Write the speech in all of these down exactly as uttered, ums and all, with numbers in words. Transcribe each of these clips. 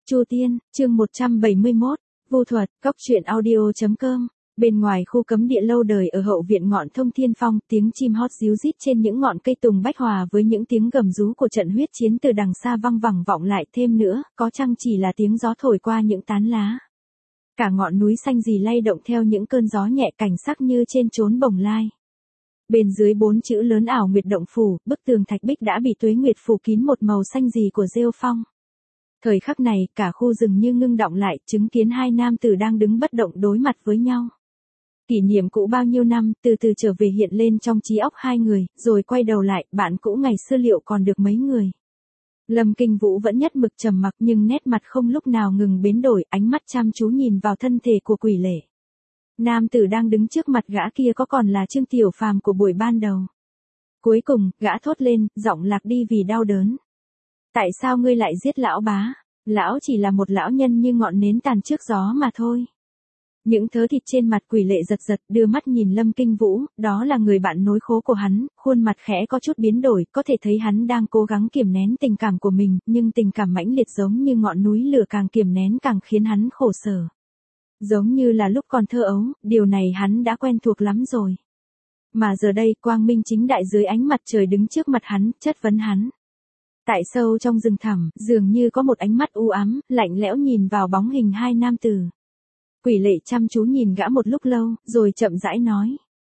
Chu Tiên, chương một trăm bảy mươi mốt, Vu thuật, Cốc truyện audio.com. Bên ngoài khu cấm địa lâu đời ở hậu viện ngọn Thông Thiên Phong, tiếng chim hót ríu rít trên những ngọn cây tùng bách hòa với những tiếng gầm rú của trận huyết chiến từ đằng xa văng vẳng vọng lại, thêm nữa, có chăng chỉ là tiếng gió thổi qua những tán lá. Cả ngọn núi xanh rì lay động theo những cơn gió nhẹ, cảnh sắc như trên chốn bồng lai. Bên dưới bốn chữ lớn ảo nguyệt động phủ, bức tường thạch bích đã bị tuế nguyệt phủ kín một màu xanh rì của rêu phong. Thời khắc này, cả khu rừng như ngưng đọng lại, chứng kiến hai nam tử đang đứng bất động đối mặt với nhau. Kỷ niệm cũ bao nhiêu năm, từ từ trở về hiện lên trong trí óc hai người, rồi quay đầu lại, bạn cũ ngày xưa liệu còn được mấy người. Lâm Kinh Vũ vẫn nhất mực trầm mặc, nhưng nét mặt không lúc nào ngừng biến đổi, ánh mắt chăm chú nhìn vào thân thể của Quỷ Lệ. Nam tử đang đứng trước mặt gã kia có còn là Trương Tiểu Phàm của buổi ban đầu. Cuối cùng, gã thốt lên, giọng lạc đi vì đau đớn. Tại sao ngươi lại giết lão bá? Lão chỉ là một lão nhân như ngọn nến tàn trước gió mà thôi. Những thớ thịt trên mặt Quỷ Lệ giật giật, đưa mắt nhìn Lâm Kinh Vũ, đó là người bạn nối khố của hắn, khuôn mặt khẽ có chút biến đổi, có thể thấy hắn đang cố gắng kiềm nén tình cảm của mình, nhưng tình cảm mãnh liệt giống như ngọn núi lửa, càng kiềm nén càng khiến hắn khổ sở. Giống như là lúc còn thơ ấu, điều này hắn đã quen thuộc lắm rồi. Mà giờ đây, quang minh chính đại dưới ánh mặt trời đứng trước mặt hắn, chất vấn hắn. Tại sâu trong rừng thẳm, dường như có một ánh mắt u ám, lạnh lẽo nhìn vào bóng hình hai nam tử. Quỷ Lệ chăm chú nhìn gã một lúc lâu, rồi chậm rãi nói.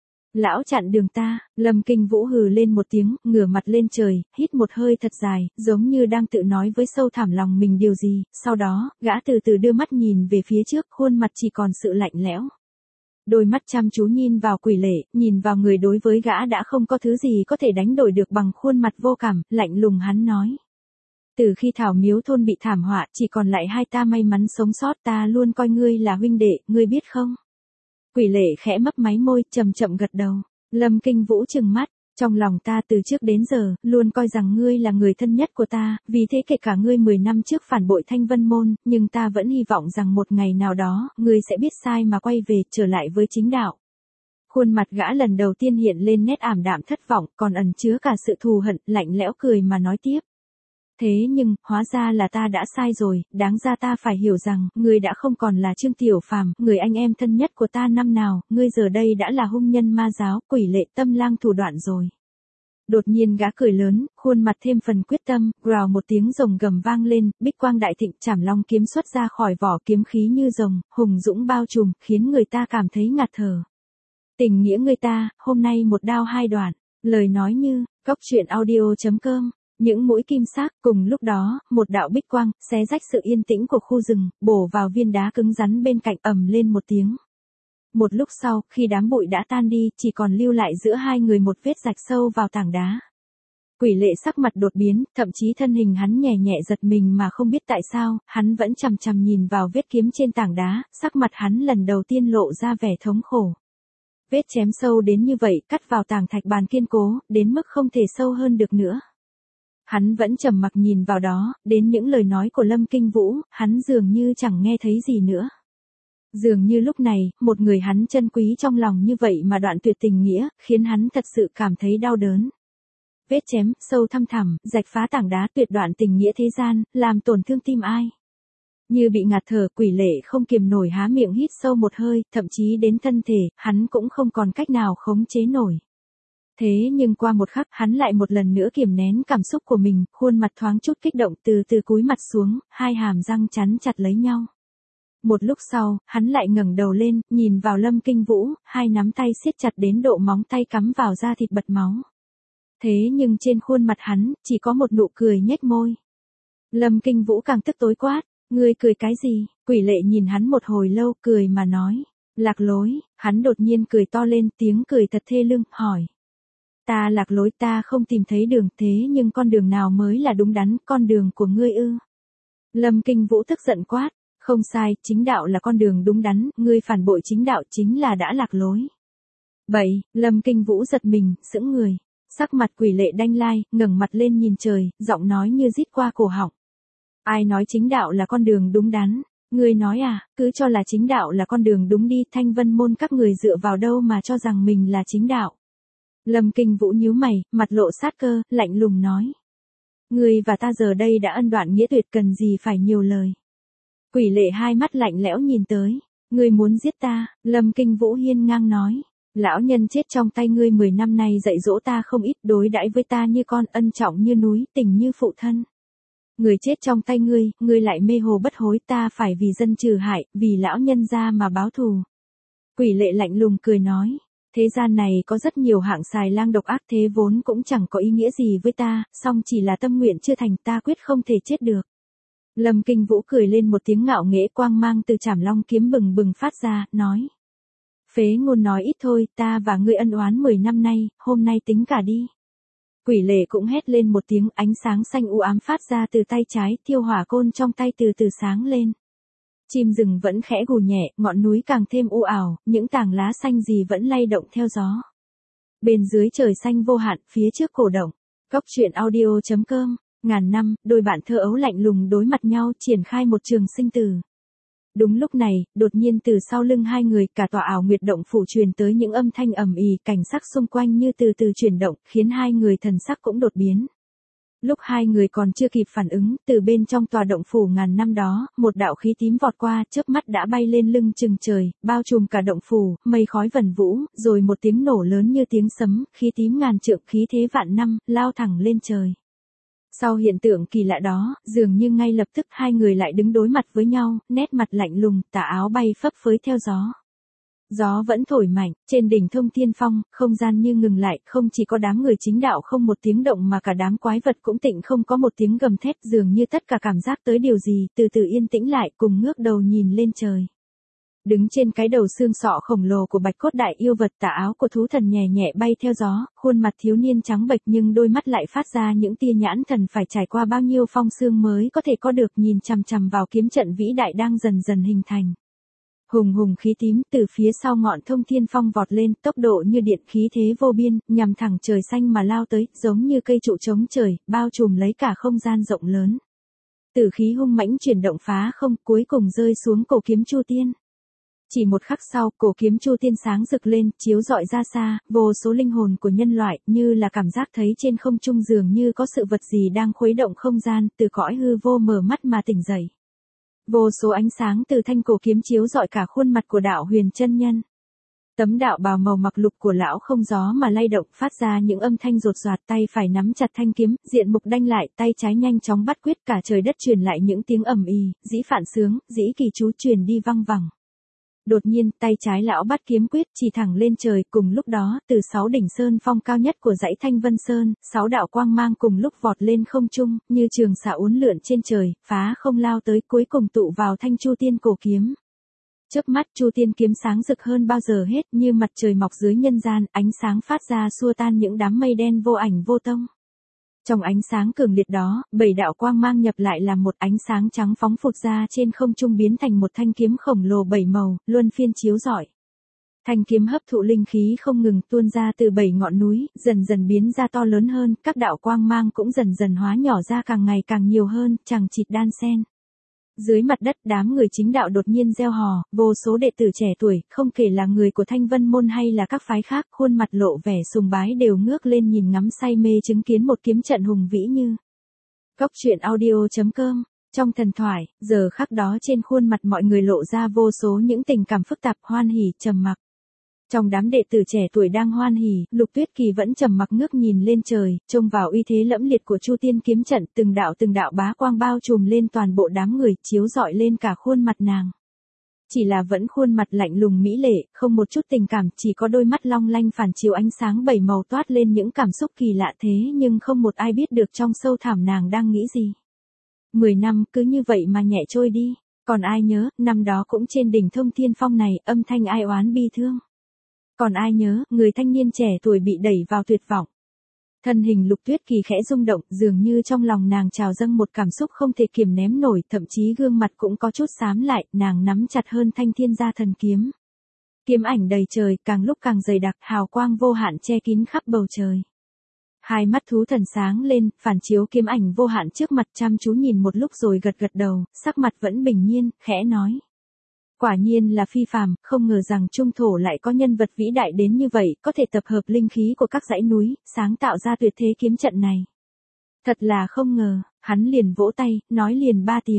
Lão chặn đường ta. Lâm Kinh Vũ hừ lên một tiếng, ngửa mặt lên trời, hít một hơi thật dài, giống như đang tự nói với sâu thẳm lòng mình điều gì, sau đó, gã từ từ đưa mắt nhìn về phía trước, khuôn mặt chỉ còn sự lạnh lẽo. Đôi mắt chăm chú nhìn vào Quỷ Lệ, nhìn vào người đối với gã đã không có thứ gì có thể đánh đổi được bằng khuôn mặt vô cảm, lạnh lùng hắn nói. Từ khi Thảo Miếu thôn bị thảm họa, chỉ còn lại hai ta may mắn sống sót, ta luôn coi ngươi là huynh đệ, ngươi biết không? Quỷ Lệ khẽ mấp máy môi, chậm chậm gật đầu. Lâm Kinh Vũ trừng mắt, trong lòng ta từ trước đến giờ, luôn coi rằng ngươi là người thân nhất của ta, vì thế kể cả ngươi mười năm trước phản bội Thanh Vân Môn, nhưng ta vẫn hy vọng rằng một ngày nào đó, ngươi sẽ biết sai mà quay về, trở lại với chính đạo. Khuôn mặt gã lần đầu tiên hiện lên nét ảm đạm thất vọng, còn ẩn chứa cả sự thù hận, lạnh lẽo cười mà nói tiếp. Thế nhưng, hóa ra là ta đã sai rồi, đáng ra ta phải hiểu rằng, ngươi đã không còn là Trương Tiểu Phàm, người anh em thân nhất của ta năm nào, ngươi giờ đây đã là hung nhân ma giáo, Quỷ Lệ tâm lang thủ đoạn rồi. Đột nhiên gã cười lớn, khuôn mặt thêm phần quyết tâm, grào một tiếng rồng gầm vang lên, bích quang đại thịnh, Trảm Long kiếm xuất ra khỏi vỏ, kiếm khí như rồng, hùng dũng bao trùm, khiến người ta cảm thấy ngạt thở. Tình nghĩa người ta, hôm nay một đao hai đoạn, lời nói như, Cốc truyện audio.com. Những mũi kim sắc, cùng lúc đó, một đạo bích quang, xé rách sự yên tĩnh của khu rừng, bổ vào viên đá cứng rắn bên cạnh, ầm lên một tiếng. Một lúc sau, khi đám bụi đã tan đi, chỉ còn lưu lại giữa hai người một vết rạch sâu vào tảng đá. Quỷ Lệ sắc mặt đột biến, thậm chí thân hình hắn nhẹ nhẹ giật mình mà không biết tại sao, hắn vẫn chằm chằm nhìn vào vết kiếm trên tảng đá, sắc mặt hắn lần đầu tiên lộ ra vẻ thống khổ. Vết chém sâu đến như vậy, cắt vào tảng thạch bàn kiên cố, đến mức không thể sâu hơn được nữa. Hắn vẫn trầm mặc nhìn vào đó, đến những lời nói của Lâm Kinh Vũ, hắn dường như chẳng nghe thấy gì nữa. Dường như lúc này, một người hắn trân quý trong lòng như vậy mà đoạn tuyệt tình nghĩa, khiến hắn thật sự cảm thấy đau đớn. Vết chém, sâu thăm thẳm, rạch phá tảng đá, tuyệt đoạn tình nghĩa thế gian, làm tổn thương tim ai. Như bị ngạt thở, Quỷ Lệ không kiềm nổi há miệng hít sâu một hơi, thậm chí đến thân thể, hắn cũng không còn cách nào khống chế nổi. Thế nhưng qua một khắc, hắn lại một lần nữa kiềm nén cảm xúc của mình, khuôn mặt thoáng chút kích động, từ từ cúi mặt xuống, hai hàm răng chắn chặt lấy nhau. Một lúc sau, hắn lại ngẩng đầu lên, nhìn vào Lâm Kinh Vũ, hai nắm tay siết chặt đến độ móng tay cắm vào da thịt bật máu. Thế nhưng trên khuôn mặt hắn, chỉ có một nụ cười nhếch môi. Lâm Kinh Vũ càng tức tối quát, ngươi cười cái gì? Quỷ Lệ nhìn hắn một hồi lâu, cười mà nói, lạc lối. Hắn đột nhiên cười to lên, tiếng cười thật thê lương, hỏi. Ta lạc lối, ta không tìm thấy đường, thế nhưng con đường nào mới là đúng đắn, con đường của ngươi ư? Lâm Kinh Vũ tức giận quát, không sai, chính đạo là con đường đúng đắn, ngươi phản bội chính đạo chính là đã lạc lối. Bậy, Lâm Kinh Vũ giật mình, sững người, sắc mặt Quỷ Lệ đanh lai, ngẩng mặt lên nhìn trời, giọng nói như rít qua cổ họng. Ai nói chính đạo là con đường đúng đắn? Ngươi nói à, cứ cho là chính đạo là con đường đúng đi, Thanh Vân Môn các người dựa vào đâu mà cho rằng mình là chính đạo? Lâm Kinh Vũ nhíu mày, mặt lộ sát cơ, lạnh lùng nói. Ngươi và ta giờ đây đã ân đoạn nghĩa tuyệt, cần gì phải nhiều lời. Quỷ lệ hai mắt lạnh lẽo nhìn tới. Ngươi muốn giết ta, Lâm Kinh Vũ hiên ngang nói. Lão nhân chết trong tay ngươi mười năm nay dạy dỗ ta không ít, đối đãi với ta như con, ân trọng như núi, tình như phụ thân. Người chết trong tay ngươi, ngươi lại mê hồ bất hối, ta phải vì dân trừ hại, vì lão nhân gia mà báo thù. Quỷ lệ lạnh lùng cười nói. Thế gian này có rất nhiều hạng xài lang độc ác, thế vốn cũng chẳng có ý nghĩa gì với ta, song chỉ là tâm nguyện chưa thành, ta quyết không thể chết được. Lâm Kinh Vũ cười lên một tiếng ngạo nghễ, quang mang từ Trảm Long kiếm bừng bừng phát ra, nói. Phế ngôn nói ít thôi, ta và ngươi ân oán mười năm nay, hôm nay tính cả đi. Quỷ lệ cũng hét lên một tiếng, ánh sáng xanh u ám phát ra từ tay trái, thiêu hỏa côn trong tay từ từ sáng lên. Chim rừng vẫn khẽ gù nhẹ, ngọn núi càng thêm u ảo, những tảng lá xanh gì vẫn lay động theo gió. Bên dưới trời xanh vô hạn, phía trước cổ động. Cốc truyện audio chấm com, ngàn năm, đôi bạn thơ ấu lạnh lùng đối mặt nhau, triển khai một trường sinh tử. Đúng lúc này, đột nhiên từ sau lưng hai người, cả tòa ảo nguyệt động phủ truyền tới những âm thanh ầm ì, cảnh sắc xung quanh như từ từ chuyển động, khiến hai người thần sắc cũng đột biến. Lúc hai người còn chưa kịp phản ứng, từ bên trong tòa động phủ ngàn năm đó, một đạo khí tím vọt qua, chớp mắt đã bay lên lưng chừng trời, bao trùm cả động phủ, mây khói vần vũ, rồi một tiếng nổ lớn như tiếng sấm, khí tím ngàn trượng, khí thế vạn năm, lao thẳng lên trời. Sau hiện tượng kỳ lạ đó, dường như ngay lập tức hai người lại đứng đối mặt với nhau, nét mặt lạnh lùng, tà áo bay phấp phới theo gió. Gió vẫn thổi mạnh, trên đỉnh Thông Thiên Phong, không gian như ngừng lại, không chỉ có đám người chính đạo không một tiếng động mà cả đám quái vật cũng tịnh không có một tiếng gầm thét, dường như tất cả cảm giác tới điều gì, từ từ yên tĩnh lại, cùng ngước đầu nhìn lên trời. Đứng trên cái đầu xương sọ khổng lồ của bạch cốt đại yêu vật, tà áo của thú thần nhẹ nhẹ bay theo gió, khuôn mặt thiếu niên trắng bệch nhưng đôi mắt lại phát ra những tia nhãn thần phải trải qua bao nhiêu phong sương mới có thể có được, nhìn chằm chằm vào kiếm trận vĩ đại đang dần dần hình thành. Hùng hùng khí tím từ phía sau ngọn Thông Thiên Phong vọt lên, tốc độ như điện, khí thế vô biên, nhằm thẳng trời xanh mà lao tới, giống như cây trụ chống trời, bao trùm lấy cả không gian rộng lớn. Tử khí hung mãnh chuyển động phá không, cuối cùng rơi xuống cổ kiếm Chu Tiên. Chỉ một khắc sau, cổ kiếm Chu Tiên sáng rực lên, chiếu rọi ra xa, vô số linh hồn của nhân loại, như là cảm giác thấy trên không trung dường như có sự vật gì đang khuấy động không gian, từ cõi hư vô mở mắt mà tỉnh dậy. Vô số ánh sáng từ thanh cổ kiếm chiếu rọi cả khuôn mặt của đạo Huyền chân nhân. Tấm đạo bào màu mặc lục của lão không gió mà lay động, phát ra những âm thanh rột rạt, tay phải nắm chặt thanh kiếm, diện mục đanh lại, tay trái nhanh chóng bắt quyết, cả trời đất truyền lại những tiếng ầm ì, dĩ phản sướng, dĩ kỳ chú truyền đi văng vẳng. Đột nhiên, tay trái lão bắt kiếm quyết chỉ thẳng lên trời, cùng lúc đó, từ sáu đỉnh sơn phong cao nhất của dãy Thanh Vân Sơn, sáu đạo quang mang cùng lúc vọt lên không trung, như trường xạ uốn lượn trên trời, phá không lao tới, cuối cùng tụ vào thanh Chu Tiên cổ kiếm. Chớp mắt, Chu Tiên kiếm sáng rực hơn bao giờ hết, như mặt trời mọc dưới nhân gian, ánh sáng phát ra xua tan những đám mây đen vô ảnh vô tông. Trong ánh sáng cường liệt đó, bảy đạo quang mang nhập lại làm một, ánh sáng trắng phóng phụt ra trên không trung biến thành một thanh kiếm khổng lồ bảy màu, luân phiên chiếu rọi. Thanh kiếm hấp thụ linh khí không ngừng tuôn ra từ bảy ngọn núi, dần dần biến ra to lớn hơn, các đạo quang mang cũng dần dần hóa nhỏ ra càng ngày càng nhiều hơn, chằng chịt đan xen. Dưới mặt đất, đám người chính đạo đột nhiên reo hò, vô số đệ tử trẻ tuổi, không kể là người của Thanh Vân môn hay là các phái khác, khuôn mặt lộ vẻ sùng bái đều ngước lên nhìn ngắm say mê chứng kiến một kiếm trận hùng vĩ như. Cốc truyện audio chấm com, trong thần thoại, giờ khắc đó trên khuôn mặt mọi người lộ ra vô số những tình cảm phức tạp, hoan hỉ, trầm mặc. Trong đám đệ tử trẻ tuổi đang hoan hỉ, Lục Tuyết Kỳ vẫn trầm mặc ngước nhìn lên trời, trông vào uy thế lẫm liệt của Chu Tiên kiếm trận, từng đạo từng đạo bá quang bao trùm lên toàn bộ đám người, chiếu rọi lên cả khuôn mặt nàng. Chỉ là vẫn khuôn mặt lạnh lùng mỹ lệ, không một chút tình cảm, chỉ có đôi mắt long lanh phản chiếu ánh sáng bảy màu toát lên những cảm xúc kỳ lạ thế nhưng không một ai biết được trong sâu thẳm nàng đang nghĩ gì. Mười năm cứ như vậy mà nhẹ trôi đi, còn ai nhớ, năm đó cũng trên đỉnh Thông Thiên Phong này, âm thanh ai oán bi thương. Còn ai nhớ, người thanh niên trẻ tuổi bị đẩy vào tuyệt vọng. Thân hình Lục Tuyết Kỳ khẽ rung động, dường như trong lòng nàng trào dâng một cảm xúc không thể kiềm nén nổi, thậm chí gương mặt cũng có chút xám lại, nàng nắm chặt hơn thanh Thiên Gia Thần kiếm. Kiếm ảnh đầy trời, càng lúc càng dày đặc, hào quang vô hạn che kín khắp bầu trời. Hai mắt thú thần sáng lên, phản chiếu kiếm ảnh vô hạn trước mặt, chăm chú nhìn một lúc rồi gật gật đầu, sắc mặt vẫn bình nhiên, khẽ nói. Quả nhiên là phi phàm, không ngờ rằng trung thổ lại có nhân vật vĩ đại đến như vậy, có thể tập hợp linh khí của các dãy núi, sáng tạo ra tuyệt thế kiếm trận này. Thật là không ngờ, hắn liền vỗ tay, nói liền ba tiếng.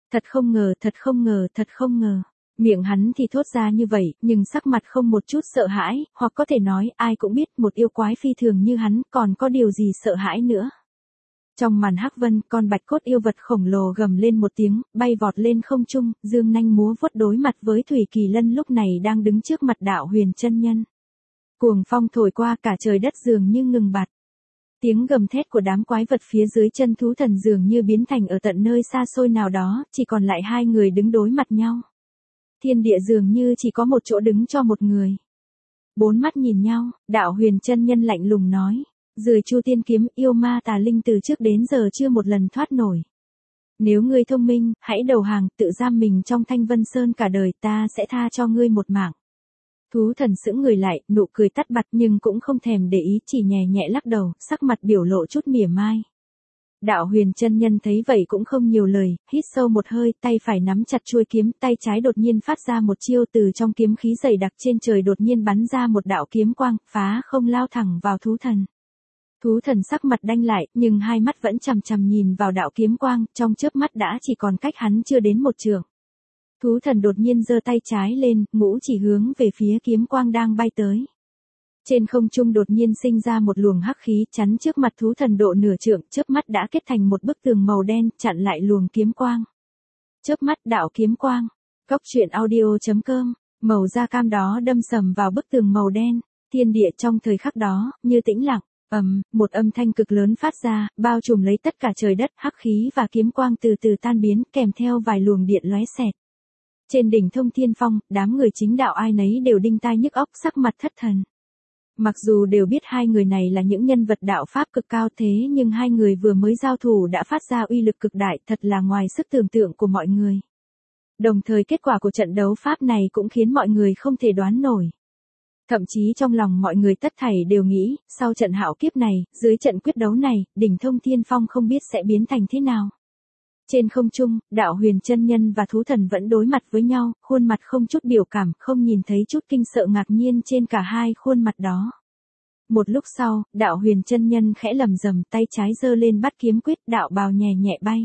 Thật không ngờ, thật không ngờ, thật không ngờ. Miệng hắn thì thốt ra như vậy, nhưng sắc mặt không một chút sợ hãi, hoặc có thể nói ai cũng biết một yêu quái phi thường như hắn còn có điều gì sợ hãi nữa. Trong màn hắc vân, con bạch cốt yêu vật khổng lồ gầm lên một tiếng, bay vọt lên không trung, dương nanh múa vuốt đối mặt với Thủy Kỳ Lân lúc này đang đứng trước mặt Đạo Huyền chân nhân. Cuồng phong thổi qua, cả trời đất dường như ngừng bặt. Tiếng gầm thét của đám quái vật phía dưới chân thú thần dường như biến thành ở tận nơi xa xôi nào đó, chỉ còn lại hai người đứng đối mặt nhau. Thiên địa dường như chỉ có một chỗ đứng cho một người. Bốn mắt nhìn nhau, Đạo Huyền chân nhân lạnh lùng nói. Dưới Chu Tiên kiếm, yêu ma tà linh từ trước đến giờ chưa một lần thoát nổi. Nếu ngươi thông minh, hãy đầu hàng, tự giam mình trong Thanh Vân Sơn cả đời, ta sẽ tha cho ngươi một mạng. Thú thần sững người lại, nụ cười tắt bặt nhưng cũng không thèm để ý, chỉ nhẹ nhẹ lắc đầu, sắc mặt biểu lộ chút mỉa mai. Đạo Huyền chân nhân thấy vậy cũng không nhiều lời, hít sâu một hơi, tay phải nắm chặt chuôi kiếm, tay trái đột nhiên phát ra một chiêu, từ trong kiếm khí dày đặc trên trời đột nhiên bắn ra một đạo kiếm quang, phá không lao thẳng vào thú thần. Thú thần sắc mặt đanh lại, nhưng hai mắt vẫn chằm chằm nhìn vào đạo kiếm quang, trong chớp mắt đã chỉ còn cách hắn chưa đến một trượng. Thú thần đột nhiên giơ tay trái lên, ngũ chỉ hướng về phía kiếm quang đang bay tới. Trên không trung đột nhiên sinh ra một luồng hắc khí chắn trước mặt thú thần độ nửa trượng, chớp mắt đã kết thành một bức tường màu đen, chặn lại luồng kiếm quang. Chớp mắt đạo kiếm quang. Cốc truyện audio chấm com, màu da cam đó đâm sầm vào bức tường màu đen, thiên địa trong thời khắc đó như tĩnh lặng. Ầm, um, một âm thanh cực lớn phát ra, bao trùm lấy tất cả trời đất, hắc khí và kiếm quang từ từ tan biến, kèm theo vài luồng điện lóe xẹt. Trên đỉnh Thông Thiên Phong, đám người chính đạo ai nấy đều đinh tai nhức óc, sắc mặt thất thần. Mặc dù đều biết hai người này là những nhân vật đạo pháp cực cao thế nhưng hai người vừa mới giao thủ đã phát ra uy lực cực đại, thật là ngoài sức tưởng tượng của mọi người. Đồng thời kết quả của trận đấu pháp này cũng khiến mọi người không thể đoán nổi. Thậm chí trong lòng mọi người tất thảy đều nghĩ, sau trận hạo kiếp này, dưới trận quyết đấu này, đỉnh Thông Thiên Phong không biết sẽ biến thành thế nào. Trên không trung, Đạo Huyền chân nhân và thú thần vẫn đối mặt với nhau, khuôn mặt không chút biểu cảm, không nhìn thấy chút kinh sợ ngạc nhiên trên cả hai khuôn mặt đó. Một lúc sau, Đạo Huyền chân nhân khẽ lầm rầm, tay trái giơ lên bắt kiếm quyết, đạo bào nhẹ nhẹ bay.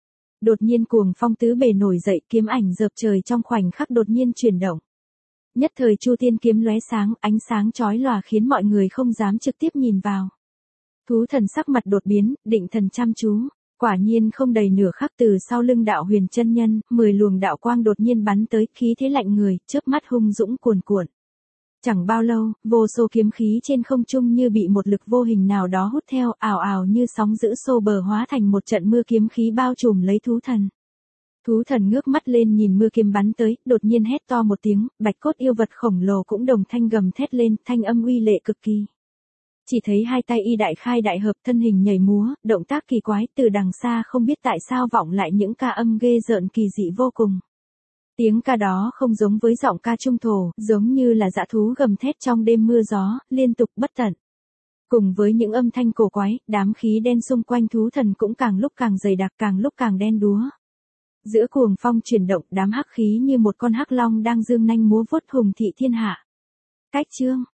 Đột nhiên cuồng phong tứ bề nổi dậy, kiếm ảnh dợp trời trong khoảnh khắc đột nhiên chuyển động. Nhất thời Chu Tiên kiếm lóe sáng, ánh sáng chói lòa khiến mọi người không dám trực tiếp nhìn vào. Thú thần sắc mặt đột biến, định thần chăm chú, quả nhiên không đầy nửa khắc từ sau lưng Đạo Huyền chân nhân, mười luồng đạo quang đột nhiên bắn tới, khí thế lạnh người, chớp mắt hung dũng cuồn cuộn. Chẳng bao lâu, vô số kiếm khí trên không trung như bị một lực vô hình nào đó hút theo, ào ào như sóng dữ xô bờ hóa thành một trận mưa kiếm khí bao trùm lấy thú thần. Thú thần ngước mắt lên nhìn mưa kiếm bắn tới, đột nhiên hét to một tiếng, bạch cốt yêu vật khổng lồ cũng đồng thanh gầm thét lên, thanh âm uy lệ cực kỳ. Chỉ thấy hai tay y đại khai đại hợp, thân hình nhảy múa, động tác kỳ quái, từ đằng xa không biết tại sao vọng lại những ca âm ghê rợn kỳ dị vô cùng. Tiếng ca đó không giống với giọng ca trung thổ, giống như là dã thú gầm thét trong đêm mưa gió, liên tục bất tận. Cùng với những âm thanh cổ quái, đám khí đen xung quanh thú thần cũng càng lúc càng dày đặc, càng lúc càng đen đúa. Giữa cuồng phong chuyển động, đám hắc khí như một con hắc long đang dương nanh múa vuốt hùng thị thiên hạ. Cách chương